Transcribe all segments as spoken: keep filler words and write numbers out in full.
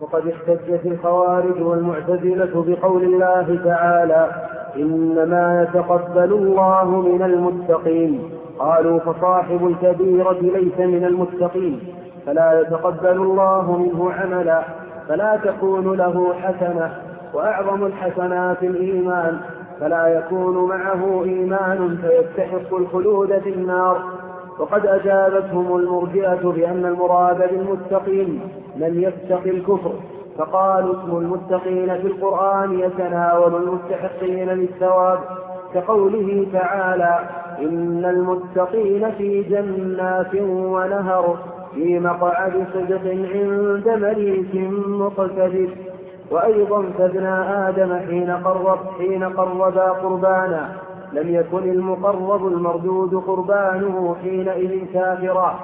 وقد احتجت الخوارج والمعتزلة بقول الله تعالى إنما يتقبل الله من المتقين. قالوا فصاحب الكبيرة ليس من المتقين فلا يتقبل الله منه عملا فلا تكون له حسنة، وأعظم الحسنات الإيمان فلا يكون معه إيمان فيستحق الخلود في النار. وقد أجابتهم المرجئة بأن المراد بالمتقين من يتقي الكفر، فقالوا اسم المتقين في القرآن يتناول المستحقين للثواب، كقوله تعالى إن المتقين في جنات ونهر في مقعد صدق عند مليك مقتدر. وأيضا فابن آدم حين قرب حين قربا قربانا لم يكن المقرب المردود قربانه حينئذ كافرا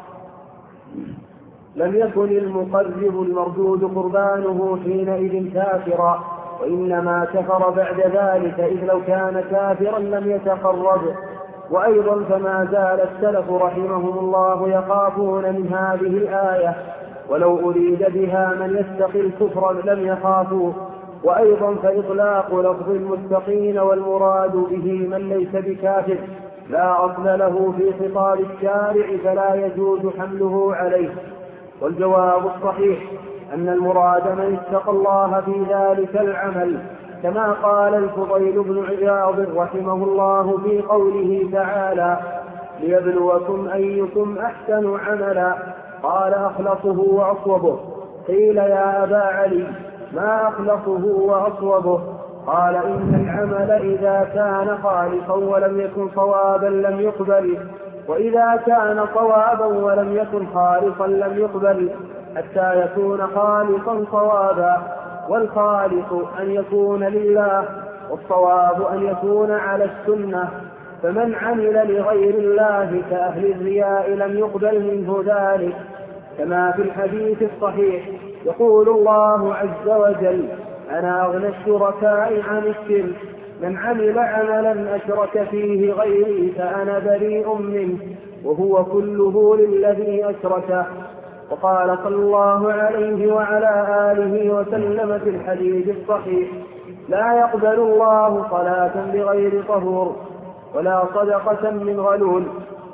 لم يكن المقرب المردود قربانه حينئذ كافرا وإنما كفر بعد ذلك، إذ لو كان كافرا لم يتقرب. وأيضا فما زال السلف رحمهم الله يخافون من هذه الآية، ولو أريد بها من يتقي الكفر لم يخافوا. وأيضا فإطلاق لفظ المتقين والمراد به من ليس بكافر لا أصل له في خطاب الشارع فلا يجوز حمله عليه. والجواب الصحيح أن المراد من اتقى الله في ذلك العمل، كما قال الفضيل بن عياض رحمه الله في قوله تعالى ليبلوكم أيكم أحسن عملا، قال أخلصه وأصوبه. قيل يا أبا علي ما أخلصه وأصوبه؟ قال إن العمل إذا كان خالصا ولم يكن صوابا لم يقبل، وإذا كان صوابا ولم يكن خالصا لم يقبل، حتى يكون خالصا صوابا. والخالص أن يكون لله، والصواب أن يكون على السنة. فمن عمل لغير الله كأهل الرياء لم يقبل منه ذلك، كما في الحديث الصحيح يقول الله عز وجل أنا أغنى الشركاء عن الشرك، من عمل عملا أشرك فيه غيري فأنا بريء منه وهو كله للذي أشركه. وقال صلى الله عليه وعلى آله وسلم في الحديث الصحيح لا يقبل الله صلاة بغير طهور ولا صدقة من غلول.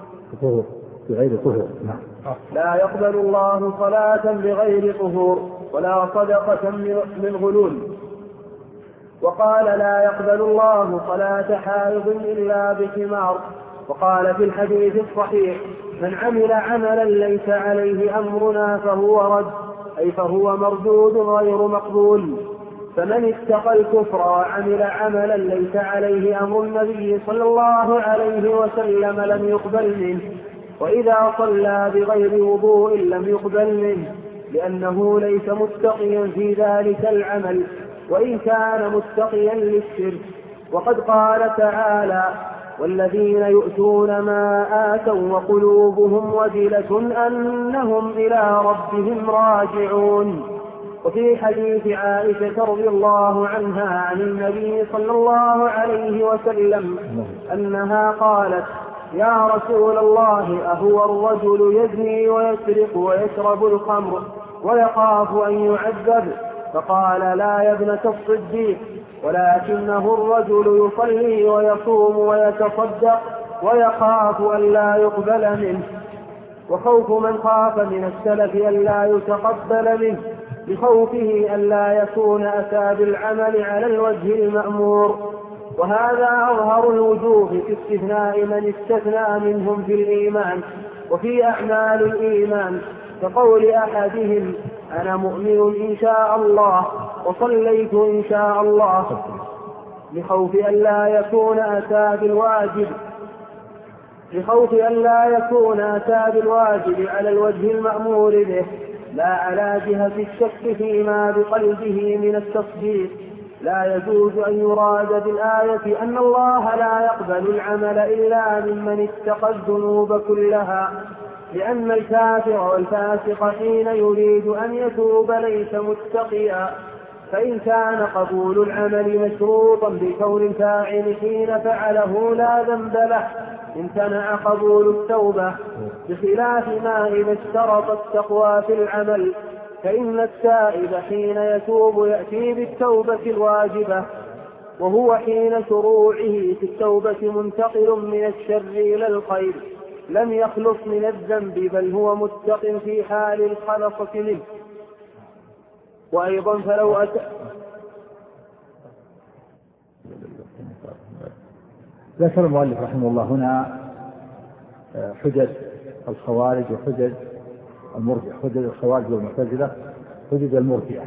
بغير طهور لا يقبل الله صلاة بغير طهور ولا صدقة من غلول. وقال لا يقبل الله صلاة حائض إلا بخمار. وقال في الحديث الصحيح من عمل عملا ليس عليه أمرنا فهو رد، أي فهو مردود غير مقبول. فمن اتقى الكفر وعمل عملا ليس عليه أمر النبي صلى الله عليه وسلم لم يقبل منه، وإذا صلى بغير وضوء لم يقبل منه، لأنه ليس متقيا في ذلك العمل وإن كان متقيا للشرك. وقد قال تعالى والذين يؤتون ما آتوا وقلوبهم وجلة أنهم إلى ربهم راجعون. وفي حديث عائشة رضي الله عنها عن النبي صلى الله عليه وسلم أنها قالت يا رسول الله أهو الرجل يزني ويسرق ويشرب الخمر ويخاف أن يعذب؟ فقال لا يا ابنة الصديق، ولكنه الرجل يصلي ويصوم ويتصدق ويخاف أن لا يقبل منه. وخوف من خاف من السلف أن لا يتقبل منه بخوفه أن لا يكون أتى بالعمل على الوجه المأمور. وهذا أظهر الوجوه في استثناء من استثنى منهم في الإيمان وفي أعمال الإيمان، كقول أحدهم أنا مؤمن إن شاء الله وصليت إن شاء الله، لخوف أن لا يكون أتى بالواجب لخوف أن لا يكون أتى بالواجب على الوجه المأمور به، لا على جهة الشك فيما بقلبه من التصديق. لا يجوز أن يراد بالآية أن الله لا يقبل العمل إلا ممن اتقى الذنوب كلها، لأن الكافر والفاسق حين يريد أن يتوب ليس متقيا. فإن كان قبول العمل مشروطا بكون الفاعل حين فعله لا ذنب له امتنع قبول التوبة، بخلاف ما إذا اشترط التقوى في العمل فإن التائب حين يتوب يأتي بالتوبة الواجبة، وهو حين شروعه في التوبة منتقل من الشر إلى الخير، لم يخلص من الذنب بل هو متق في حال الخلصة منه. وأيضا فلو أتى ذكر المؤلف رحمه الله هنا حجج الخوارج وحجج المرجئة، حجج الخوارج والمعتزلة، حجج المرجئة،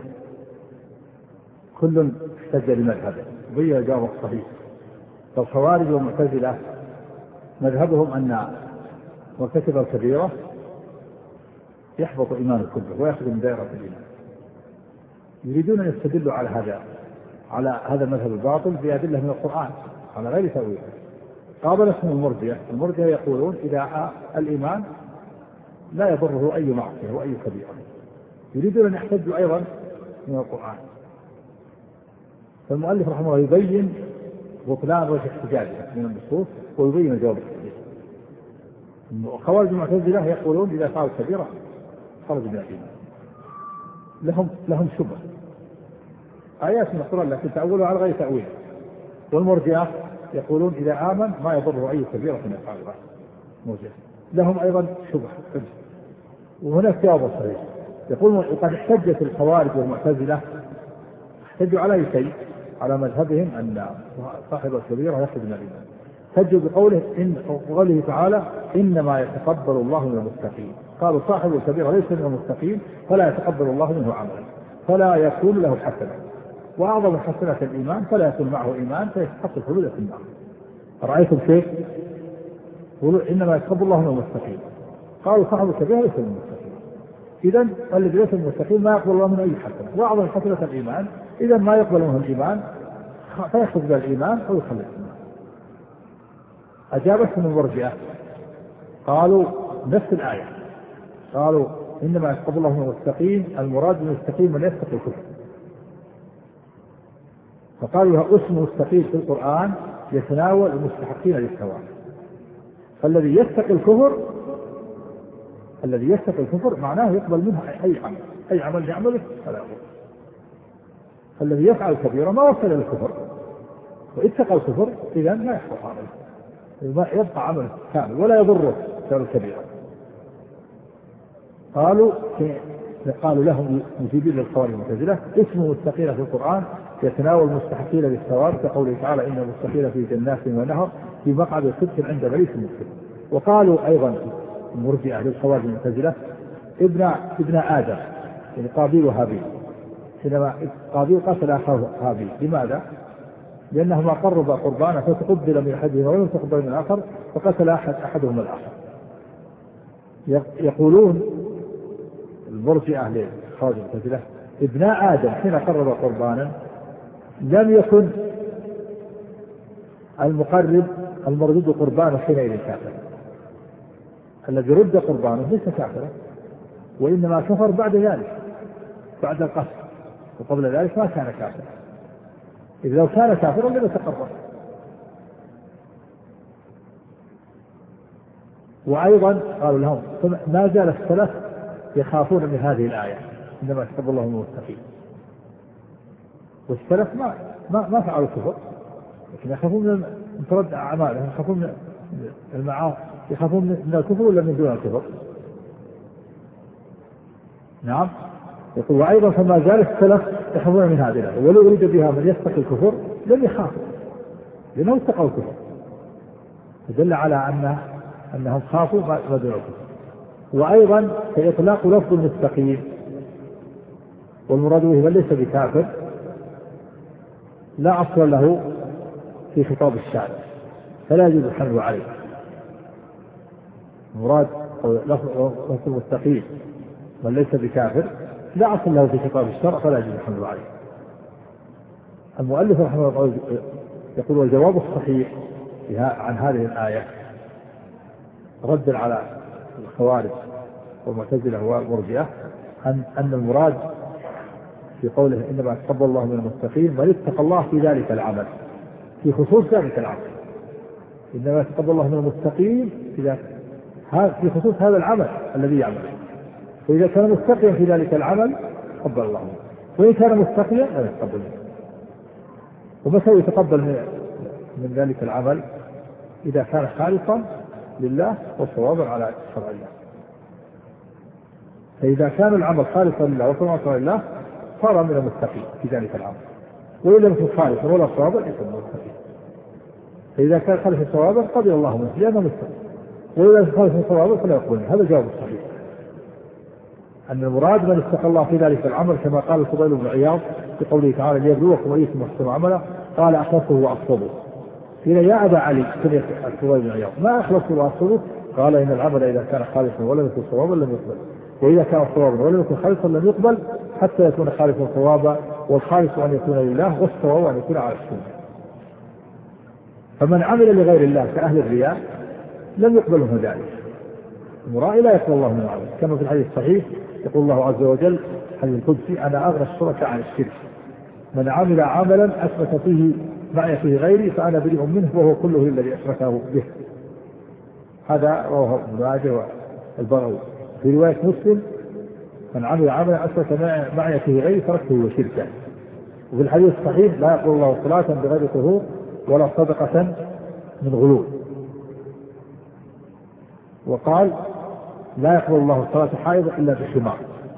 كل احتج لمذهبه وبين الجواب الصحيح. فالخوارج والمعتزلة مذهبهم أن مرتكب الكبيرة يحبط إيمانه كله ويخرج من دائرة الإيمان. يريدون أن يستدلوا على هذا على هذا المذهب الباطل بأدلة من القرآن على غير تأويل. قابلتهم المرجئة، المرجئة يقولون إذا الإيمان لا يضره أي معصية وأي كبيرة. يريدون أن يحتجوا أيضا من القرآن. فالمؤلف رحمه الله يبين بطلان وجه احتجاجه من النصوص ويبين الجواب الصحيح. خوارج المعتزلة يقولون إذا فعلوا كبيرة خرج من الإيمان، لهم لهم شبهة آيات من القرآن لكن تأولها على غير تأويل. والمرجئة يقولون إذا آمن ما يضره أي كبيرة من يفعلها، مرجئة لهم أيضا شبهة. وهناك جواب صحيح يقول وقد احتجت الخوارج والمعتزلة احتجوا على أي شيء على مذهبهم أن صاحب الكبيرة يخرج من الإيمان. احتجوا بقوله إن قوله تعالى إنما يتقبل الله من المتقين، قالوا صاحب الكبيرة ليس من المتقين فلا يتقبل الله منه عملا فلا يكون له حسنة، وأعظم حسنة الإيمان فلا يكون معه إيمان فيستحق الخلود في النار. رأيتم كيف؟ يقولوا إنما يتقبل الله من المتقين، قالوا صاحب الكبيرة ليس من المتقين، إذن الذي ليس من المتقين ما يقبل الله من أي حسنة، وأعظم حسنة الإيمان إذا ما يقبل منه الإيمان فيخرج من الإيمان أو يخلد الإيمان. أجابتهم المرجئة قالوا نفس الآية، قالوا إنما يتقبل الله من المتقين المراد من المتقين من يتقي الكفر، فقالوا لها اسم مستقيم في القرآن يتناول المستحقين للثواب. فالذي يتقي الكفر الذي يتقي الكفر معناه يقبل منه أي عمل، أي عمل يعمله فلا يقبل. فالذي يفعل الكبيرة ما وصل إلى الكفر واتقى الكفر إذا ما يحفظ عمله، يبقى عمله كامل ولا يضره فعل الكبيرة. قالوا قالوا لهم مجيبين للخوارج المعتزلة اسم مستقيم في القرآن يتناول المستحقين للثواب كقوله تعالى إن المستقيم في جنات ونهر في مقعد صدق عند مليك مسلم. وقالوا أيضا المرجئة للخوارج المعتزلة ابن ابن آدم يعني قابيل وهابيل، حينما قابيل قتل أخاه هابيل لماذا؟ لأنهما قربا قربانا فتقبل من أحدهما ولم تقبل من الآخر فقتل أحد أحدهما الآخر. يقولون المرجئة للخوارج المعتزلة ابن آدم حين قرب قربانا لم يكن المقرب المردود قربانه حينئذ كافرا، الذي رد قربانه ليس كافرا وإنما كفر بعد ذلك بعد القتل، وقبل ذلك ما كان كافرا. إذ لو كان كافرا لم يتقرب. وأيضا قالوا لهم ما زال السلف يخافون من هذه الآية إنما يتقبل الله من المتقين، والسلف ما ما ما فعلوا كفر لكن يخافون من ترد أعمالهم، يخافون من المعاصي، يخافون من الكفر ولا من دون الكفر. نعم يقول وأيضا فما زال السلف يخافون من هذه الآية ولو أريد بها من يتقي الكفر لم يخافوا لأنه اتقوا الكفر، فدل على أن أنهم خافوا ما دون الكفر. وأيضا فإطلاق لفظ المستقيم والمراد به من ليس بكافر لا أصل له في خطاب الشارع فلا يجوز الحمل عليه. المراد لفظ المستقيم من ليس بكافر لا أصل له في خطاب الشرع فلا يجوز الحمل عليه. المؤلف رحمه الله يقول والجواب الصحيح عن هذه الآية رد على الخوارج والمعتزلة والمرجئة أن أن المراد في قوله إنما يتقبل الله من المتقين من اتقى الله في ذلك العمل في خصوص ذلك العمل، إنما يتقبل الله من المتقين في خصوص هذا العمل الذي يعمله. فإذا كان مستقيا في ذلك العمل قبل الله منه، وإن كان مستقيا لا يتقبل منه. ومتى يتقبل من ذلك العمل؟ إذا كان خالصا لله وصوابا على شرع الله. فإذا كان العمل خالصا لله وصوابا على شرع الله صار من المتقين في ذلك العمل، وإن لم يكن خالصا ولا صوابا يكون من المتقين. فإذا كان خالصا صوابا قبل الله منه لأنه متقي، وإذا كان خالصا صوابا فلا يقبل منه. هذا الجواب الصحيح، أن المراد من اتقى الله في ذلك العمل كما قال الفضيل بن عياض في قوله تعالى ليبلوكم أيكم أحسن عملا، قال أخلصه وأصوبه. قيل يا أبا علي كنية الفضيل بن عياض ما أخلصه وأصوبه؟ قال إن العمل إذا كان خالصا ولم يكن صوابا لم يقبل، وإذا كان صوابا ولم يكن خالصا لم يقبل حتى يكون خالصا صوابا، والخالص أن يكون لله والصواب أن يكون على السنة. فمن عمل لغير الله كأهل الرياء لم يقبل منه ذلك. المرائي لا يقبل الله منه عمل، كما في الحديث الصحيح يقول الله عز وجل حديث القدسي أنا أغنى الشركاء عن الشرك، من عمل عملا أثبت فيه معي فيه غيري فأنا بريء منه وهو كله الذي أشركه به. هذا رواه ابن ماجه والبغوي. في رواية مسلم من عمل عملا أثبت معي فيه غيري تركته وشركه. وفي الحديث الصحيح لا يقبل الله صلاة بغير طهور ولا صدقة من غلول. وقال لا يقبل الله الصلاة حائض إلا بحمار.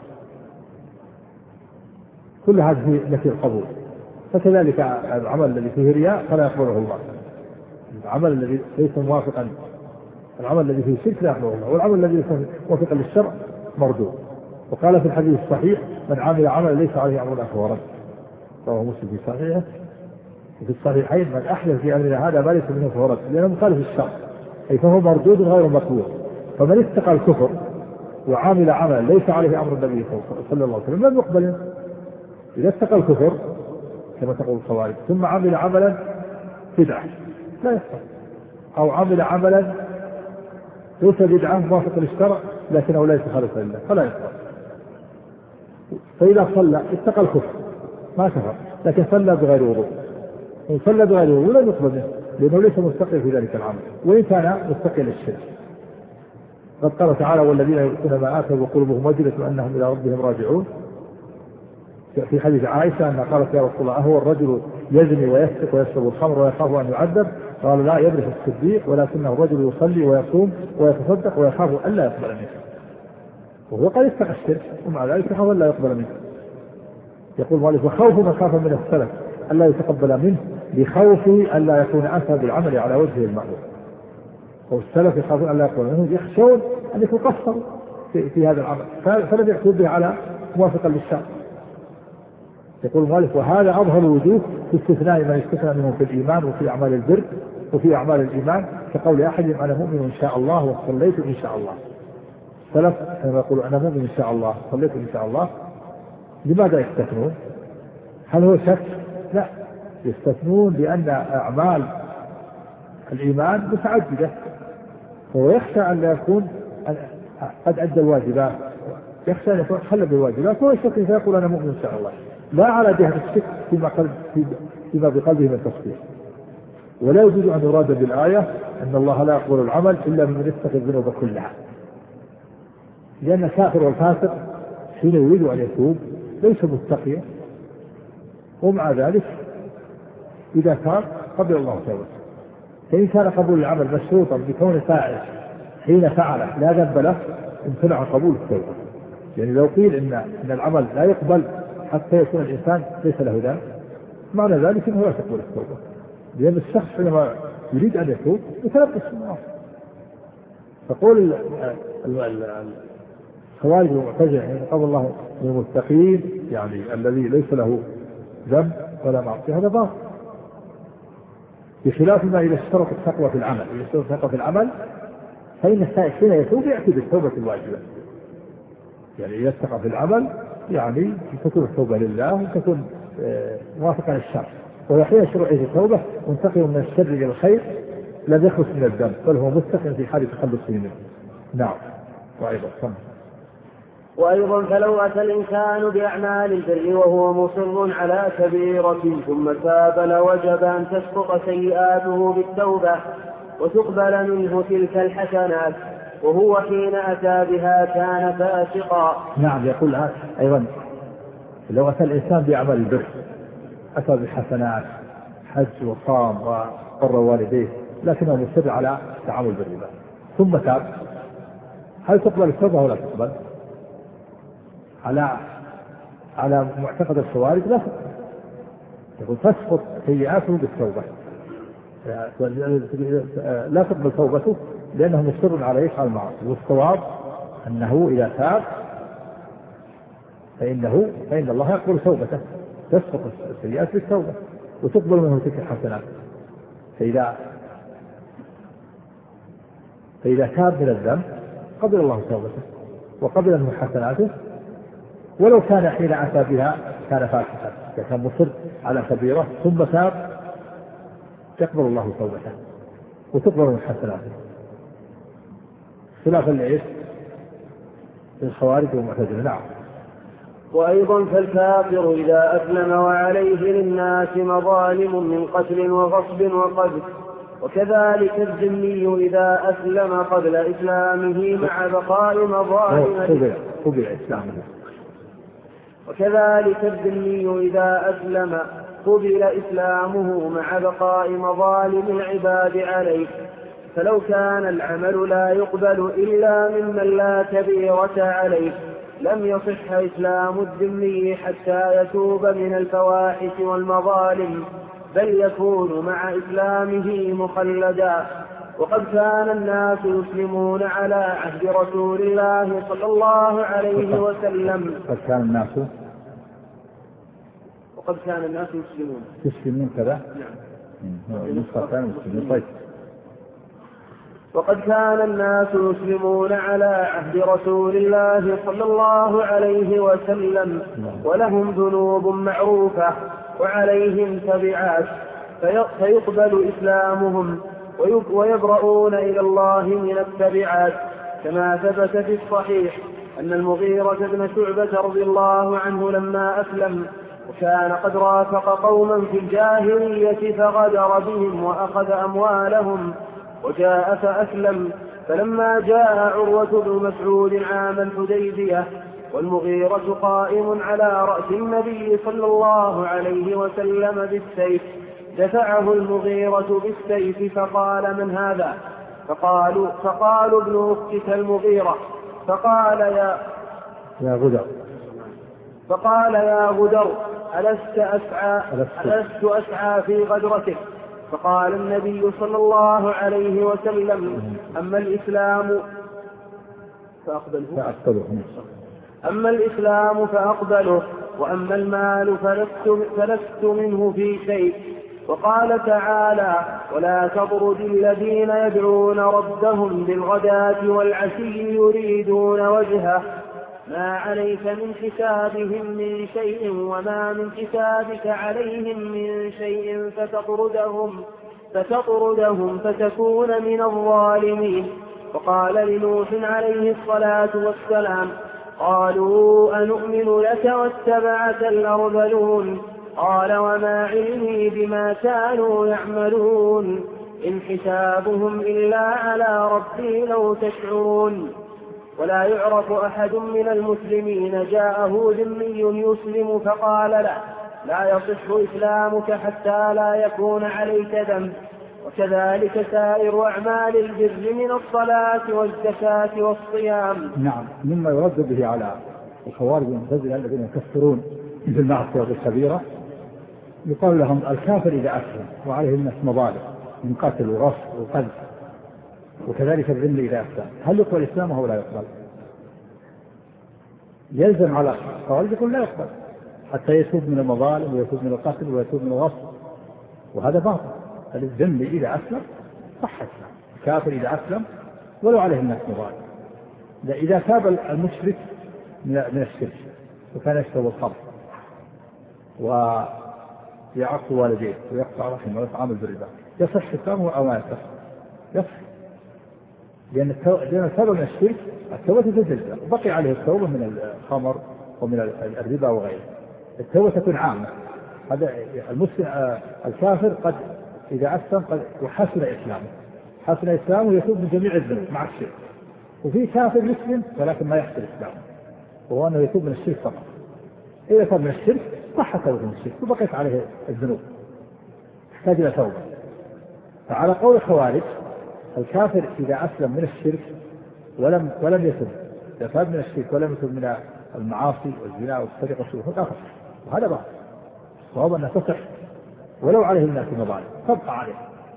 كل هذه نفي القبول. فكذلك العمل الذي فيه رياء فلا يقبله الله، العمل الذي ليس موافقا، العمل الذي فيه شرك لا يقبله الله، والعمل الذي ليس موافقا للشرع مردود. وقال في الحديث الصحيح من عمل عملا ليس عليه أمرنا فهو رد، رواه مسلم في صحيحه. وفي الصحيحين من أحدث في أمرنا هذا ما ليس منه فهو رد، لأنه مخالف الشرع أي فهو مردود غير مقبول. فمن اتقى الكفر وعامل عملا ليس عليه أمر النبي صلى الله عليه وسلم لم يقبل منه. إذا اتقى الكفر كما تقول الخوارج ثم عمل عملا بدعة لا يقبل، أو عمل عملا ليس بدعة موافق للشرع لكنه ليس خالصا لله فلا يقبل. فإذا صلى اتقى الكفر ما كفر لكن صلى بغير وضوء، إن صلى بغير وضوء لا يقبل منه لأنه ليس مستقل في ذلك العمل وإن كان مستقل الشرك. قد قال تعالى والذين يؤتون ما آتوا وقلوبهم وجلة أنهم إلى ربهم راجعون. في حديث عائشة أنها قالت يا رسول الله أهو الرجل يزني ويسرق ويشرب الخمر ويخاف أن يعذب؟ قال لا يبرح الصديق ولكنه الرجل يصلي ويصوم ويتصدق ويخاف ألا يقبل منه. وهو قد اتقى الشرك ومع ذلك يخاف ألا يقبل منه. يقول مالك وخوف من خاف من السلف ألا يتقبل منه بخوف ألا يكون أثر بالعمل على وجه المأمور. والسلف يخافون ألا يقبل منه يخشون أن يكون قصر في, في هذا العمل فلم يحسب به على موافقا للشرع. يقول مالك وهذا أظهر الوجوه في استثناء من استثنى منه في الإيمان وفي أعمال البر وفي أعمال الإيمان كقول أحدهم أنا مؤمن إن شاء الله وصليت إن شاء الله. السلف حينما يقولوا أنا مؤمن إن شاء الله صليت إن شاء الله لماذا يستثنون؟ هل هو شك؟ لا، يستثنون لأن أعمال الإيمان متعددة وهو يخشى أن لا يكون قد أدى الواجبات، يخشى أن يكون خلى بالواجبات وهو يشك فيقول أنا مؤمن إن شاء الله، لا على جهة الشك فيما, قلب فيما بقلبه من تصديق. ولا يجوز أن يراد بالآية أن الله لا يقبل العمل إلا من يتقي الذنوب كلها، لأن الكافر والفاسق حين يريد أن يتوب ليس متقيا ومع ذلك إذا تاب قبل الله توبته. فإن كان قبول العمل مشروطا بكون فاعل حين فعله لا ذنب له امتنع قبول التوبة. يعني لو قيل إن, إن العمل لا يقبل حتى يكون الإنسان ليس له ذنب معنى ذلك أنه لا تقبل التوبة، لأن الشخص حينما يريد أن يتوب يتلبس بالنار. فقول الخوارج والمعتزلة يعني قال الله من المتقين يعني الذي ليس له ذنب ولا معصية هذا باطل، بخلاف ما إذا اشترط التقوى في العمل. إذا اشترط التقوى في العمل فإن السائل حين يتوب يأتي بالتوبة الواجبة. يعني إذا اتقى في العمل يعني تكون التوبة لله وتكون موافقة للشرع، وحين شروعه التوبة منتقل من الشر إلى الخير لا يخلص من الذنب بل هو مستقيم في حال تخلصه منه. نعم. وأيضا سمع. وأيضا فلو أتى الإنسان بأعمال البر وهو مصر على كبيرة ثم تاب لوجب أن تسقط سيئاته بالتوبة وتقبل منه تلك الحسنات، وهو حين أتى بها كان فاسقا. نعم. يقول أيضا لو أتى الإنسان بأعمال البر، أتى بالحسنات، حج وصام وبر والديه، لكنه مصر على تعامل بالربا ثم تاب، هل تقبل التوبة ولا تقبل؟ على على معتقد الخوارج لا تقبل، يقول تسقط سيئاته بالتوبة، لا تقبل توبته لأنه مصر على ايش؟ على المعاصي. والصواب أنه إذا تاب فإنه فإن الله يقبل توبته، تسقط السيئات بالتوبة وتقبل منه تلك الحسنات. فإذا فإذا تاب من الذنب قبل الله توبته وقبل منه حسناته، ولو كان حين أتى بها كان فاسقا، كان مصر على كبيرة ثم تاب يقبل الله توبته وتقبل من حسناته، خلافا لإيش؟ الخوارج والمعتزلة. نعم. وأيضا فالكافر إذا أسلم وعليه للناس مظالم من قتل وغصب وقذف، وكذلك الذمي إذا أسلم قبل إسلامه مع بقاء مظالم قبل إسلامه وكذلك الذمي إذا أسلم قبل إسلامه مع بقاء مظالم العباد عليه. فلو كان العمل لا يقبل إلا ممن لا كبيرة عليه لم يصح إسلام الذمي حتى يتوب من الفواحش والمظالم، بل يكون مع إسلامه مخلدا. وقد كان الناس يسلمون على عهد رسول الله صلى الله عليه وسلم قد كان الناس وقد كان الناس يسلمون يسلمون كذا. نعم. طيب. وقد كان الناس يسلمون على عهد رسول الله صلى الله عليه وسلم ولهم ذنوب معروفة وعليهم تبعات، فيقبل إسلامهم ويبرؤون إلى الله من التبعات، كما ثبت في الصحيح أن المغيرة بن شعبة رضي الله عنه لما أسلم وكان قد رافق قوما في الجاهلية فغدر بهم وأخذ أموالهم وجاء فأسلم، فلما جاء عروة بن مسعود عام الحديبية والمغيرة قائم على رأس النبي صلى الله عليه وسلم بالسيف دفعه المغيرة بالسيف فقال: من هذا؟ فقالوا, فقالوا ابن أختك المغيرة. فقال يا يا غدر فقال يا غدر ألست أسعى, ألست أسعى في غدرتك؟ فقال النبي صلى الله عليه وسلم: أما الإسلام فأقبله أما الإسلام فأقبله وأما المال فلست, فلست منه في شيء. وقال تعالى: ولا تطرد الذين يدعون ربهم بالغداة والعشي يريدون وجهه ما عليك من حسابهم من شيء وما من حسابك عليهم من شيء فتطردهم, فتطردهم فتكون من الظالمين. وقال لنوح عليه الصلاة والسلام: قالوا أنؤمن لك واتبعك الأرذلون؟ قال: وما علمي بما كانوا يعملون إن حسابهم إلا على ربي لو تشعرون. ولا يعرف أحد من المسلمين جاءه ذمي يسلم فقال له: لا يصح إسلامك حتى لا يكون عليك ذنب. وكذلك سائر أعمال البر من الصلاة والزكاة والصيام. نعم. مما يرد به على الخوارج والمعتزلة الذين يكفرون بالمعصية والكبيرة يقال لهم: الكافر إذا أسلم وعليه الناس مظالم من قتل وغصب وقذف، وكذلك الذمي إذا أسلم، هل يقبل إسلامه ولا يقبل؟ يلزم على الخوارج يقول لا يقبل حتى يتوب من المظالم ويتوب من القتل ويتوب من الغصب، وهذا باطل. الذمي إذا أسلم صح إسلام، الكافر إذا أسلم ولو عليه الناس مظالم. إذا تاب المشرك من الشرك وكان يشرب الخمر ويعق والديه ويقطع رحمه ويطعم بالربا يصح إسلامه أو ما يصح؟ يصح، لأن التوبة من الشرك التوبة تجزئ، وبقي عليه التوبة من الخمر ومن الربا وغيره. التوبة تكون عامة. هذا المسلم الكافر قد إذا أسلم قد وحسن إسلامه، حسن إسلامه يتوب من جميع الذنوب مع الشرك، وفي كافر يسلم ولكن ما يحصل إسلامه، وهو أنه يتوب من الشرك فقط. إذا تاب من الشرك صح توبة من الشرك وبقيت عليه الذنوب، يحتاج إلى توبة. فعلى قول الخوارج الكافر إذا أسلم من الشرك ولم ولم يتب، إذا تاب من الشرك ولم يتب من المعاصي والزنا والسرقة والشرك كافر، وهذا باطل. وهو أنها تصح ولو عليه الناس مظالم تبقى عليه.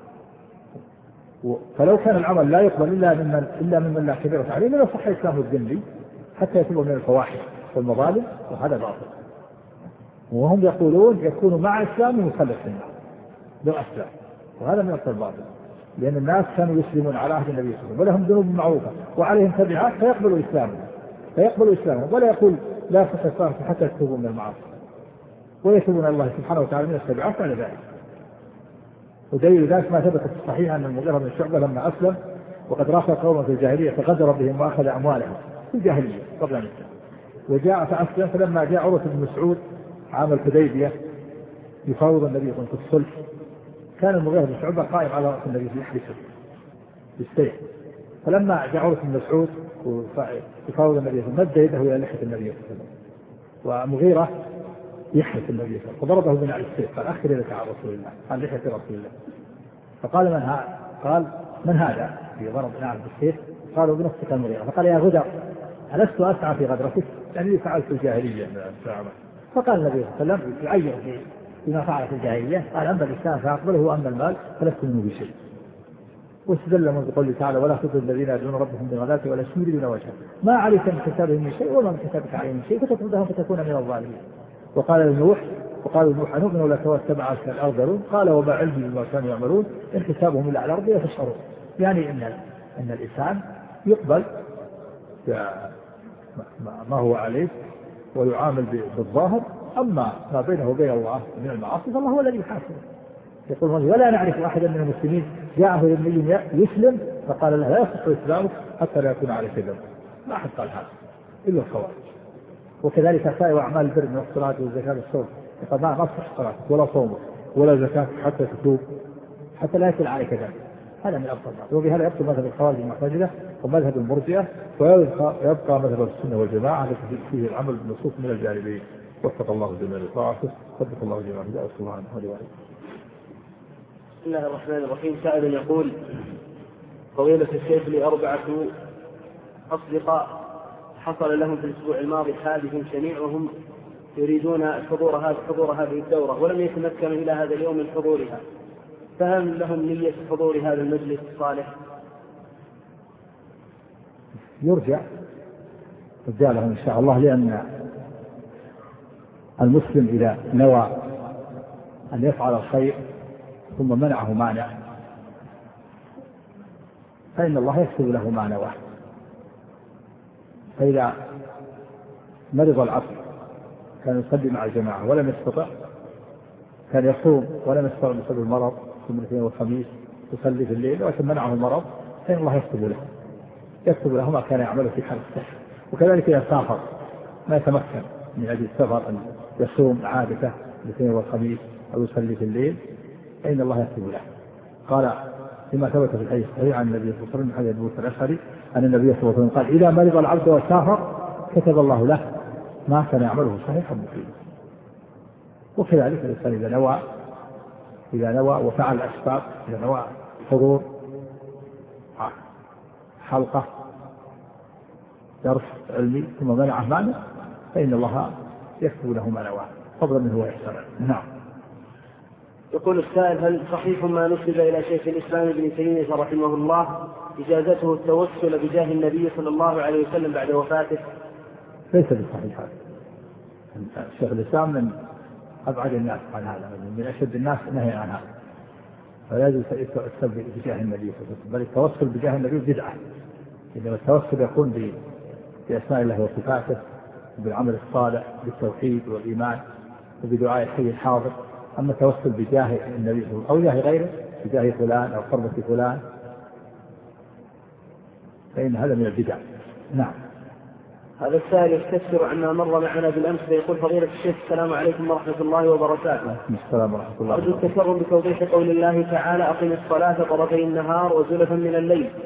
فلو كان العمل لا يقبل إلا ممن إلا ممن لا كبيرة عليه لا يصح إسلامه الذنبي حتى يتوب من الفواحش والمظالم، وهذا باطل. وهم يقولون يكون مع إسلامه مخلد في النار لو أسلم، وهذا من أكثر الباطل، لأن الناس كانوا يسلمون على عهد النبي صلى الله عليه وسلم ولهم ذنوب معروفة وعليهم تبعات فيقبلوا إسلامه فيقبلوا إسلامه ولا يقول لا تكفر حتى يتوبوا من المعاصي ويتوبون الله سبحانه وتعالى من التبعات على ذلك. ودليل ذلك ما ثبت في الصحيح أن المغيرة بن شعبة لما أسلم وقد رافق قوما في الجاهلية فغدر بهم وأخذ أموالهم في الجاهلية قبل أن يسلم، وجاء فأسلم. فلما جاء عروة بن مسعود عام الحديبية يفاوض النبي في الصلح، كان المغيرة بن شعبة قائم على رأس النبي يحبسه بالسيف. فلما جاء عروة بن مسعود يفاوض النبي مد يده إلى لحية النبي صلى الله عليه وسلم، ومغيرة يحرس النبي صلى الله عليه وسلم فضربه من على السيف قال أخر يدك على رسول الله عن لحية رسول الله. فقال من هذا؟ قال من هذا؟ في ضرب نعم بالسيف. قالوا بنفسك المغيرة. فقال يا غدر ألست أسعى في غدرتك؟ يعني فعلت الجاهلية. فقال النبي صلى الله عليه وسلم يعير بما فعل في الجاهلية، قال أما الإسلام فأقبله وأما المال فلست منه بشيء. واستدل من بقوله تعالى ولا تطع الذين يدعون ربهم بالغداة ولا يريدون وجهه ما عليك من حسابهم من شيء وما من حسابك عليهم من شيء فتطردهم فتكون من الظالمين. وقال لنوح وقالوا نوح نؤمن لك واتبعك الأرذلون قال وما علمي بما كانوا يعملون إن حسابهم إلا على الأرض يتشعرون. يعني إن أن الإنسان يقبل ما هو عليه ويعامل بالظاهر، أما ما بينه وبين الله من المعاصي فالله هو الذي يحاسبه. يقول ولا نعرف أحدا من المسلمين جاءه ذمي يسلم فقال له لا يصح إسلامه حتى لا يكون عليه ذنب. ما أحد قال هذا إلا الخوارج. وكذلك سائر أعمال البر من الصلاة والزكاة والصوم فقد ما نصح صلاتك ولا صومك ولا زكاة حتى تتوب حتى لا يكون عليك ذنب. هذا من أفضل الناس. وبهذا يبقى مذهب الخوارج المعتزلة ومذهب المرجئة، ويبقى مذهب السنة والجماعة التي فيه العمل بالنصوص من الجانبين. وفق الله جميع لطاعته صدق الله جميع هداه صلى الله عليه وسلم. بسم الله الرحمن الرحيم. سائل يقول فضيلة الشيخ لي أربعة أصدقاء حصل لهم في الأسبوع الماضي حادث شنيع وهم يريدون حضور هذه حضور هذه الدورة ولم يتمكنوا إلى هذا اليوم من حضورها، فهل لهم نية حضور هذا المجلس الصالح؟ يرجع رجالهم إن شاء الله، لأن المسلم إذا نوى أن يفعل الخير ثم منعه مانع فإن الله يكتب له ما نواه. فإذا مرض العبد كان يصلي مع الجماعة ولم يستطع، كان يصوم ولم يستطع بسبب المرض ثم الاثنين والخميس يصلي في الليل ولكن منعه المرض فإن الله يكتب له يكتب له ما كان يعمله في حال الصحة. وكذلك إذا سافر ما يتمكن من أجل السفر أن يصوم عادته الاثنين والخميس أو يصلي في الليل فإن الله يكتب له. قال لما ثبت في الحديث الصحيح عن النبي صلى الله عليه وسلم حديث أبي موسى الأشعري أن النبي صلى الله عليه وسلم قال إذا مرض العبد وسافر كتب الله له ما كان يعمله صحيحا مقيما. وكذلك الإنسان إذا نوى إذا نوى وفعل الأسباب، إذا نوى حضور حلقة درس علمي ثم منعه مانع فإن الله يكتب له ما نواه فضلا منه وإحسانا. نعم. يقول السائل هل صحيح ما نسب إلى شيخ الإسلام ابن تيمية رحمه الله إجازته التوسل بجاه النبي صلى الله عليه وسلم بعد وفاته؟ ليس بصحيح هذا. شيخ الإسلام من أبعد الناس عن هذا، من أشد الناس نهيا عن هذا، فلا يجوز التوسل بجاه النبي صلى الله عليه وسلم، بل التوسل بجاه النبي بدعة. إنما التوسل يكون بأسماء الله وصفاته بالعمل الصالح بالتوحيد والإيمان وبدعاء الحي الحاضر. أما التوسل بجاه النبي أو جاه غيره بجاه فلان أو قربة فلان فإن هذا من البدع. نعم. هذا السائل يستفسر عما مر معنا بالأمس فيقول فضيلة الشيخ السلام عليكم ورحمة الله وبركاته. السلام ورحمة الله. أرجو التكرم بتوضيح قول الله تعالى أقم الصلاة طرفي النهار وزلفا من الليل،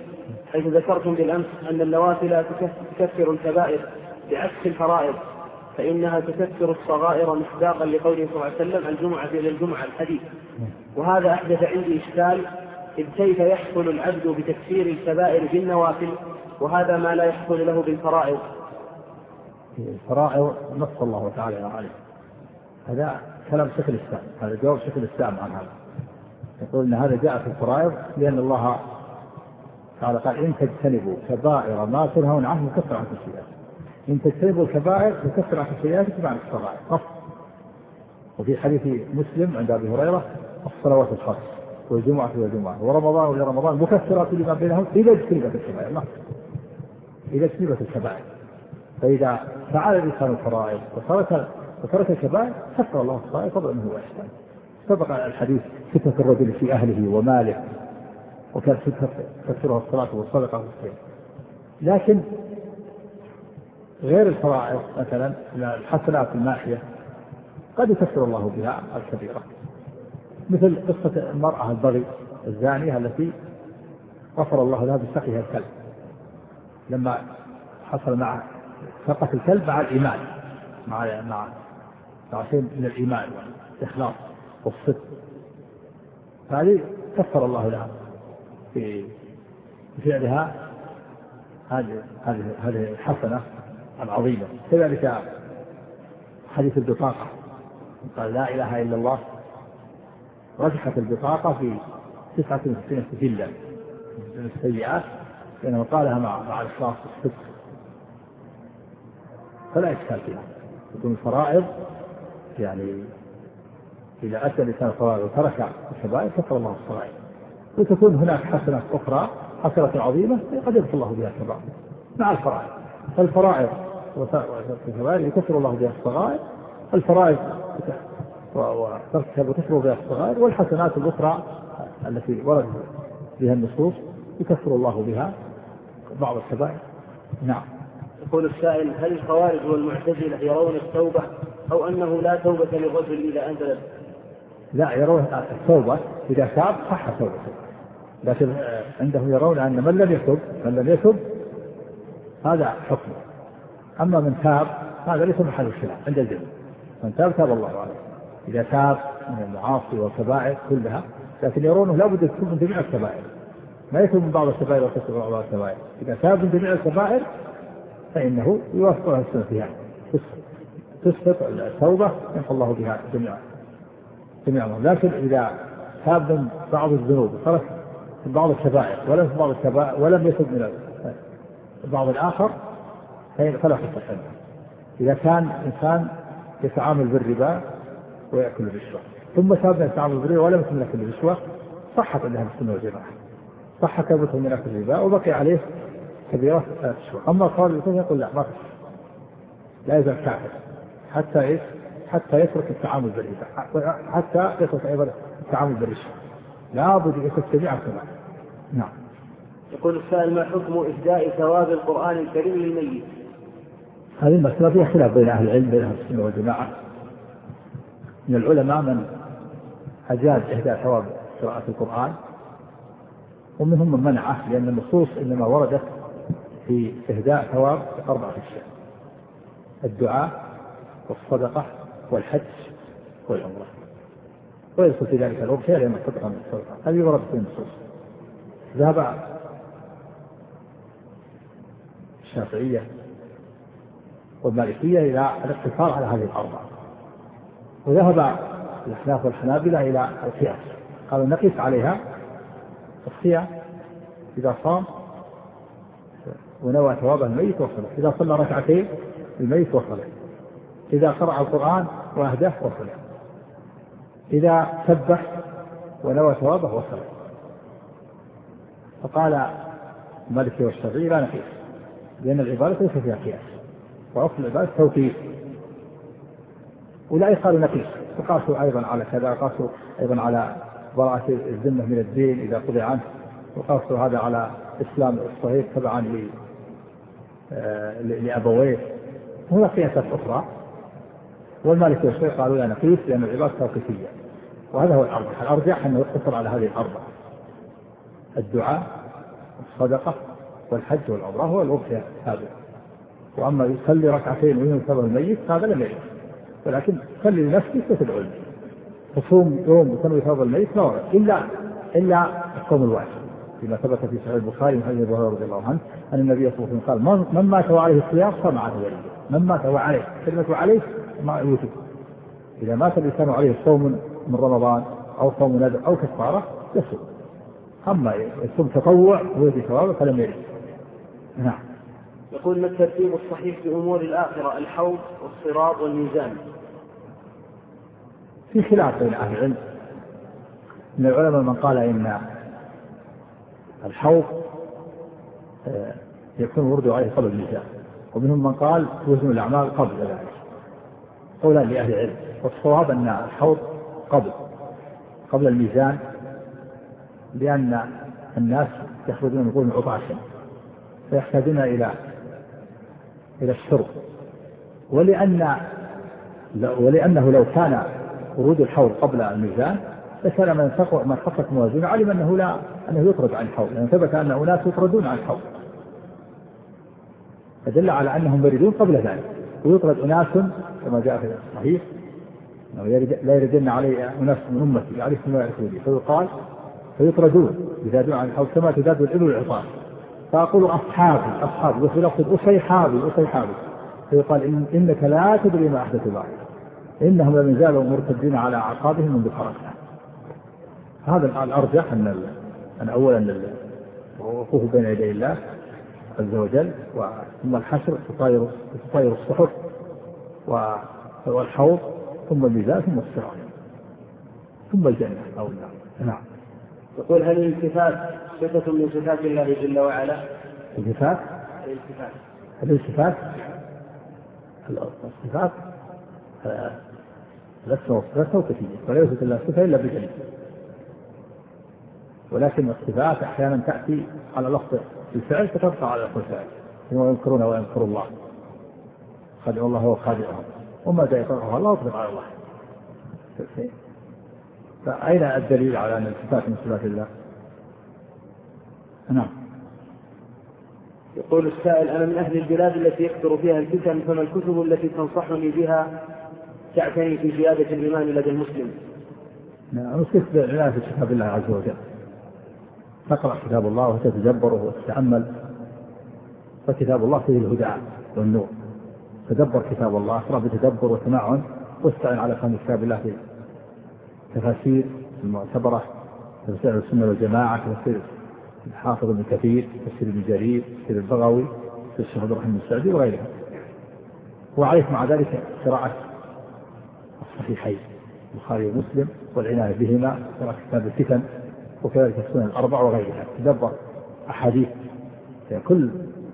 حيث ذكرتم بالأمس أن النوافل تكفر الكبائر بعكس الفرائض، فإنها تكفر الصغائر مصداقا لقوله صلى الله عليه وسلم الجمعة إلى الجمعة الحديث. وهذا أحدث عندي إشكال، إذ كيف يحصل العبد بتكفير الكبائر بالنوافل وهذا ما لا يحصل له بالفرائض؟ الفرائض نص الله تعالى عليه، هذا كلام شيخ الإسلام، هذا جواب شيخ الإسلام عن هذا، يقول أن هذا جاء في الفرائض لأن الله تعالى قال إن تجتنبوا كبائر ما تنهون عنه يكفر عنكم السيئات، إن تجتنبوا الكبائر يكفر عنكم السيئات بمعنى الصغائر. وفي حديث مسلم عند أبي هريرة الصلوات الخمس والجمعة والجمعة ورمضان وإلى رمضان مكفرات لما بينهم إذا اجتنبت الكبائر، إذا اجتنبت الكبائر. فإذا فعل الإنسان الفرائض وترك وترك الكبائر كفر الله الصغائر فضلا منه وإحسان. سبق الحديث فتنة الرجل في أهله وماله وكان تكفرها الصلاة والصدقة والصيام. لكن غير الفرائض مثلا الحسنات الماحية قد يكفر الله بها الكبيرة، مثل قصة المرأة البغي الزانية التي غفر الله لها بسقيها الكلب، لما حصل مع سقط الكلب مع الإيمان مع مع مع شيء من الإيمان والإخلاص والصدق، هذه كفر الله لها في فعلها هذه هذه هذه الحسنة العظيمة. كذلك حديث البطاقة، قال لا إله إلا الله رجحت البطاقة في تسعة وستين سجلا من السيئات لأنه قالها مع مع الإخلاص والصدق، فلا إشكال فيها. تكون الفرائض يعني إذا أتى الإنسان الفرائض وترك الكبائر كفر الله الصغائر، وتكون هناك حسنة أخرى حسنة عظيمة قد يغفر الله بها الكبائر مع الفرائض. فالفرائض والكبائر يكفر الله بها الصغائر، الفرائض وترك وتكفر بها الصغائر، والحسنات الأخرى التي ورد بها النصوص يكفر الله بها بعض الكبائر. نعم. يقول السائل: هل الخوارج والمعتزلة يرون التوبة أو أنه لا توبة للرجل إذا أنزل؟ لا، يرون التوبة إذا تاب صح توبته، لكن عندهم يرون أن من لم يتب من لم يتب هذا حكمه، أما من تاب هذا ليس محل الخلاف عند الجميع، من تاب تاب الله عليه إذا تاب من المعاصي والكبائر كلها، لكن يرونه لا بد يتوب من جميع الكبائر، ما يتوب من بعض الكبائر ويترك من بعض الكبائر. إذا تاب من جميع الكبائر فإنه يوافقها السنة فيها، تسقط التوبة يمحو الله بها جميعا جميعا. لكن إذا تاب من بعض الذنوب وترك من بعض الكبائر ولم من بعض الكبائر ولم يتب من بعض الآخر فلا خطة عنه. إذا كان إنسان يتعامل بالربا ويأكل الرشوة ثم تاب من يتعامل بالربا ولم يتم يأكل الرشوة صحت عندها السنة والجماعة، صح توبته من أكل الربا وبقي عليه كبيرة الرشوة. أما قال الإنسان يقول لا ما لا يزال كافر حتى إيه حتى يترك التعامل بالربا، حتى يترك أيضا التعامل بالرشوة، لا بد يكون جميعا كما. نعم. يقول السائل: ما حكم إهداء ثواب القرآن الكريم للميت؟ هذه المسألة فيها خلاف بين أهل العلم بين أهل السنة والجماعة. من العلماء من أجاز إهداء ثواب قراءة القرآن، ومنهم من منعه، لأن النصوص إنما وردت في إهداء ثواب أربعة أشياء: الدعاء والصدقة والحج والعمرة، ويدخل في ذلك الأضحية لأن الصدقة من الصدقة، هذه وردت في النصوص. ذهب الشافعية والمالكية إلى الاقتصار على هذه الأربعة، وذهب الأحناف والحنابلة إلى القياس، قالوا نقيس عليها الصيام إذا صام ونوى ثواب الميت وصله، إذا صلى ركعتين الميت وصله، إذا قرأ القرآن وأهداه وصله، إذا سبح ونوى ثوابه وصله. فقال المالكي والشافعي لا نقيس، لأن العبادة ليس فيها قياس، وأصل العبادة توقيف. ولا قالوا نقيس، وقاسوا أيضا على كذا، قاسوا أيضا على براءة الذمة من الدين إذا قضي عنه، وقاسوا هذا على إسلام الصحيح تبعا لأبويه. هنا قياسات أخرى، والمالكي والشافعي قالوا لا نقيس لأن العبادة توقيفية، وهذا هو الأرجح. الأرجح أنه يقتصر على هذه الأربعة: الدعاء والصدقة والحج والعمرة هو الأضحية هذا. وأما يصلي ركعتين وينصب الميت هذا لم يرد، ولكن صلي لنفسك وتدعو له. تصوم يوم وتنوي ثواب الميت لا ورد إلا إلا الصوم الواجب، فيما ثبت في صحيح البخاري من حديث أبي هريرة رضي الله عنه أن النبي صلى الله عليه وسلم قال: من مات وعليه الصيام صام عنه وليه. من مات وعليه، كلمة وعليه ما يوجد. إذا مات الإنسان عليه صوم من رمضان أو صوم نذر أو كفارة يصوم. أما يصوم تطوع ويؤتي ثوابه فلم يرد. نعم. يقول: ما الترتيب الصحيح في أمور الآخرة، الحوض والصراط والميزان؟ في خلاف بين أهل العلم. من العلماء من قال إن الحوض يكون ورده عليه قبل الميزان، ومنهم من قال توزن الأعمال قبل ذلك. قولا لأهل العلم، والصواب أن الحوض قبل قبل الميزان، لأن الناس يخرجون من بطون عطاشا فيحتاجون إلى إلى الشرب، ولأن ولأنه لو كان ورود الحوض قبل الميزان لكان من تقوى من خفت موازينه علم أنه لا أنه يطرد عن الحوض، لأن ثبت أن أناس يطردون عن الحوض، فدل على أنهم يريدون قبل ذلك. ويطرد أناس كما جاء في الصحيح: لا يردن علي أناس من أمتي يعرفون ما يعرفون لي، فيقال فيطردون يزادون عن الحوض كما تزاد الإبل العطاش، فأقول أصحابي أصحابي وفي لفظ أصيحابي أصيحابي، فيقال إن إنك لا تدري ما أحدث بعد، إنهم لم يزالوا مرتدين على أعقابهم منذ خرجنا. هذا الأرجح أن أن أولا الوقوف بين يدي الله عز وجل، ثم الحشر تطاير تطاير الصحف والحوض، ثم الميزان، ثم الصراط، ثم الجنة أو النار. نعم. يقول: هل الالتفات صفة من صفات الله جل وعلا؟ الالتفات الالتفات الالتفات الصفات لست توقيفية، وليست إلا صفة إلا بجنة، ولكن الصفات أحيانا تأتي على لفظ الفعل فتبقى على لفظ الفعل، وينكرون وينكر الله، خادع الله هو خادعهم، وما ذا يقرأه الله يطلق على الله. فأين الدليل على أن الصفات من صفات الله؟ نعم. يقول السائل: أنا من أهل البلاد التي يكثر فيها الفتن، فما الكتب التي تنصحني بها تعتني في زيادة الإيمان لدى المسلم؟ نعم. نصف بالعناية في كتاب الله عز وجل، تقرأ كتاب الله وتتدبره وتتأمل، فكتاب الله فيه الهدى والنور. تدبر كتاب الله، اقرأ بتدبر وتمعن، واستعن على فهم كتاب الله في تفاسير المعتبرة، تفسير السنة والجماعة، تفسير الحافظ ابن كثير، تفسير ابن جرير، تفسير البغوي، تفسير الشيخ عبد الرحمن السعدي وغيرها. وعليك مع ذلك قراءة الصحيحين البخاري ومسلم والعناية بهما، قراءة كتاب الفتن، وكذلك السنن الأربع وغيرها. تدبر أحاديث في كل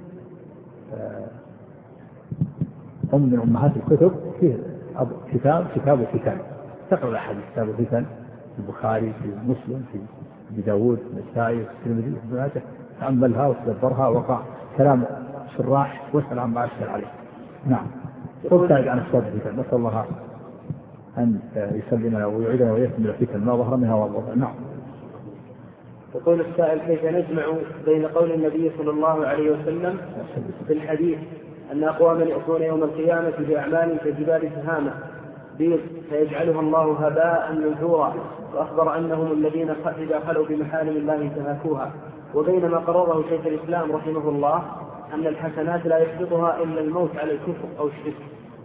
أم من أمهات الكتب فيه كتاب كتاب الفتن، تقرأ الأحاديث كتاب الفتن في البخاري في مسلم في أبي داود في النسائي في الترمذي في ابن ماجه، تأملها وتدبرها وقع كلام شراح واسأل عما أشكل عليه. نعم. وابتعد عن أسباب الفتن، نسأل الله أن يسلمنا ويعيدنا وإياكم من الفتن ما ظهر منها وما. نعم. يقول السائل: كيف نجمع بين قول النبي صلى الله عليه وسلم في الحديث أن أقواما يأتون يوم القيامة بأعمال كجبال تهامة بيض فيجعلها الله هباء منثورا، وأخبر أنهم الذين إذا خلوا بمحارم الله انتهكوها، وبينما قرره شيخ الإسلام رحمه الله أن الحسنات لا يسبقها إلا الموت على الكفر أو الشرك؟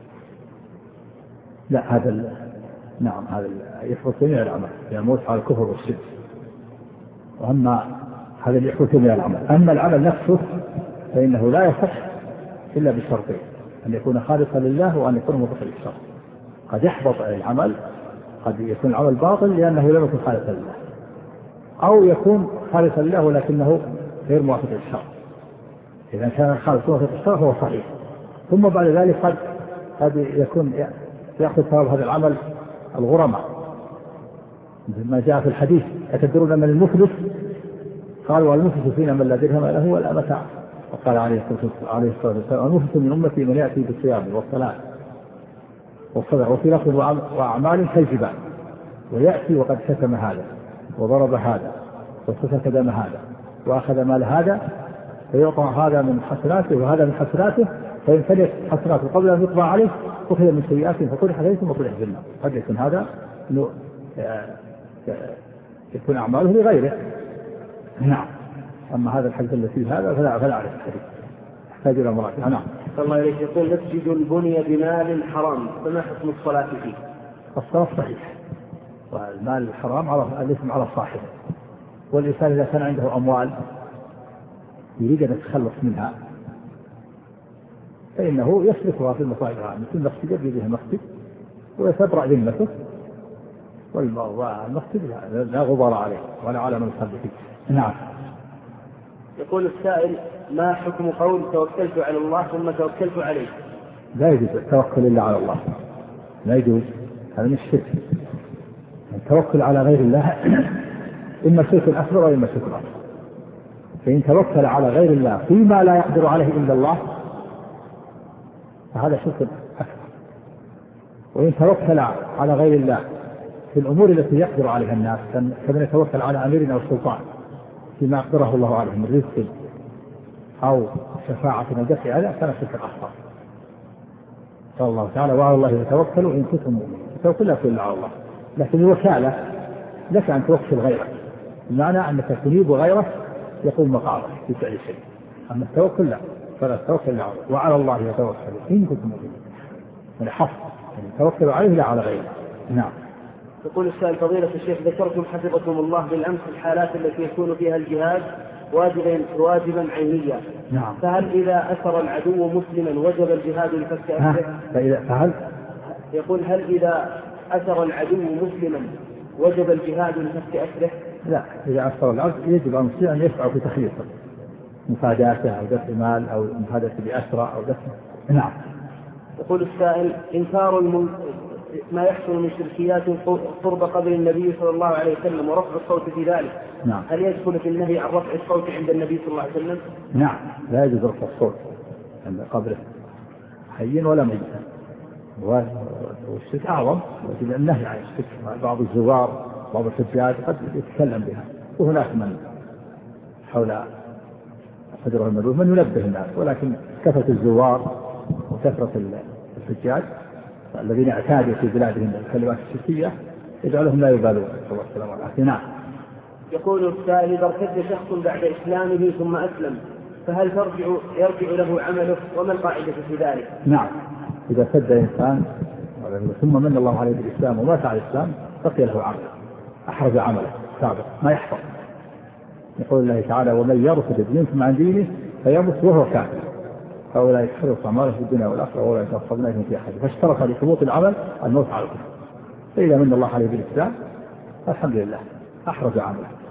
لا، هذا نعم هذا يحفظ جميع العمل، يموت على الكفر والشرك، وأما هذا اللي يحفظ جميع العمل. أما العمل نفسه فإنه لا يصح إلا بشرطين: أن يكون خالصا لله، وأن يكون موافقا للشرع. قد يحبط العمل، قد يكون العمل باطل لأنه لم يكن خالصا لله، أو يكون خالصا لله ولكنه غير موافق للشرع. إذا كان خالص موافق للشرع فهو صحيح، ثم بعد ذلك قد قد يكون يأخذ ثواب هذا العمل الغرماء، ما جاء في الحديث: أتدرون من المفلس؟ قالوا: والمفلس فينا من لا درهم له ولا متاع. وقال عليه الصلاة والسلام: المفلس من أمتي من يأتي بالصيام والصلاة والصدقة وفي لفظ وأعمال كالجبال، ويأتي وقد شتم هذا وضرب هذا وسفك دم هذا وأخذ مال هذا فيعطى هذا من حسناته وهذا من حسناته، فإن فنيت حسناته قبل أن يطبع عليه أخذ من سيئاته فطرح عليه ثم طرح في النار. قد يكون هذا إنه يكون أعماله لغيره. نعم. أما هذا الحديث الذي هذا فلا فلا أعرف الحديث، يحتاج إلى مراجعة. نعم. الله إليك. يقول مسجد بني بمال حرام فما حكم الصلاة فيه؟ الصلاة صحيح، والمال الحرام على الاسم على صاحبه، والإنسان إذا كان عنده أموال يريد أن يتخلص منها فإنه يصرفها في المصائب العامة، مثل المسجد يبني به مسجد ويتبرأ ذمته، والمسجد لا غبار عليه ولا على من يصلي فيه. نعم. يقول السائل: ما حكم قول توكلت على الله ثم توكلت عليه؟ لا يجوز التوكل إلا على الله، لا يجوز، هذا من الشرك. التوكل على غير الله إما شرك أكبر وإما شرك أصغر. فإن توكل على غير الله فيما لا يقدر عليه إلا الله فهذا شرك أكبر. وإن توكل على غير الله في الأمور التي يقدر عليها الناس كمن يتوكل على أمير أو سلطان فيما أقدره الله عليه من رزق أو شفاعة أو دفع، هذا كان شركا أصغر. قال الله تعالى: وعلى الله يتوكلوا إن كنتم مؤمنين. التوكل لا يكون إلا على الله، لكن الوكالة لك أن توكل غيرك، بمعنى أنك تنيب غيره يقوم مقامك في فعل شيء. أما التوكل لا، فلا التوكل لا، وعلى الله يتوكلوا إن كنتم مؤمنين. من حفظ يعني توكلوا عليه لا على غيره. نعم. يقول السائل: فضيلة الشيخ، ذكرتم حفظكم الله بالأمس الحالات التي يكون فيها الجهاد واجبا واجبا عينيا. نعم. فهل إذا أسر العدو مسلما وجب الجهاد لفك أسره؟ فإذا فهل يقول: هل إذا أسر العدو مسلما وجب الجهاد لفك أسره؟ لا، إذا أسر العبد يجب على المسلم أن يسعى في تخليصه، مفاداته أو دفع مال أو مفاداته بأسرى أو دفع. نعم. يقول السائل: إنكار الم... ما يحصل من شركيات قرب قبر النبي صلى الله عليه وسلم ورفع الصوت في ذلك. نعم. هل يدخل في النهي عن رفع الصوت عند النبي صلى الله عليه وسلم؟ نعم، لا يجوز رفع الصوت عند قبره حي ولا ميتا، والشرك أعظم، وجب النهي عن الشرك. بعض الزوار بعض الحجاج قد يتكلم بها، وهناك من حول قدره المدعو من ينبه الناس، ولكن كثرة الزوار وكثرة الحجاج الذين اعتادوا في بلادهم الكلمات الشركية يجعلهم لا يبالون. الله السلامة والعافية. نعم. يقول السائل: إذا ارتد شخص بعد إسلامه ثم أسلم فهل ترجع يرجع له عمله، وما القاعدة في ذلك؟ نعم، إذا ارتد إنسان ثم من الله عليه بالإسلام ومات على الإسلام بقي له عمله، أحرز عمله سابق ما يحفظ. يقول الله تعالى: ومن يرتد منكم عن دينه فيمت وهو كافر فأولئك يحرص أعماله في الدنيا والآخرة ولا يتوفون أجرهم في أحد. فاشترط لثبوت العمل الموت على الكفر، فإذا من الله عليه بالإسلام الحمد لله أحرز عمله.